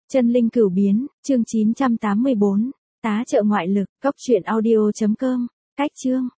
Chân linh cửu biến, chương 984, tá trợ ngoại lực, cốc truyện audio.com, cách chương.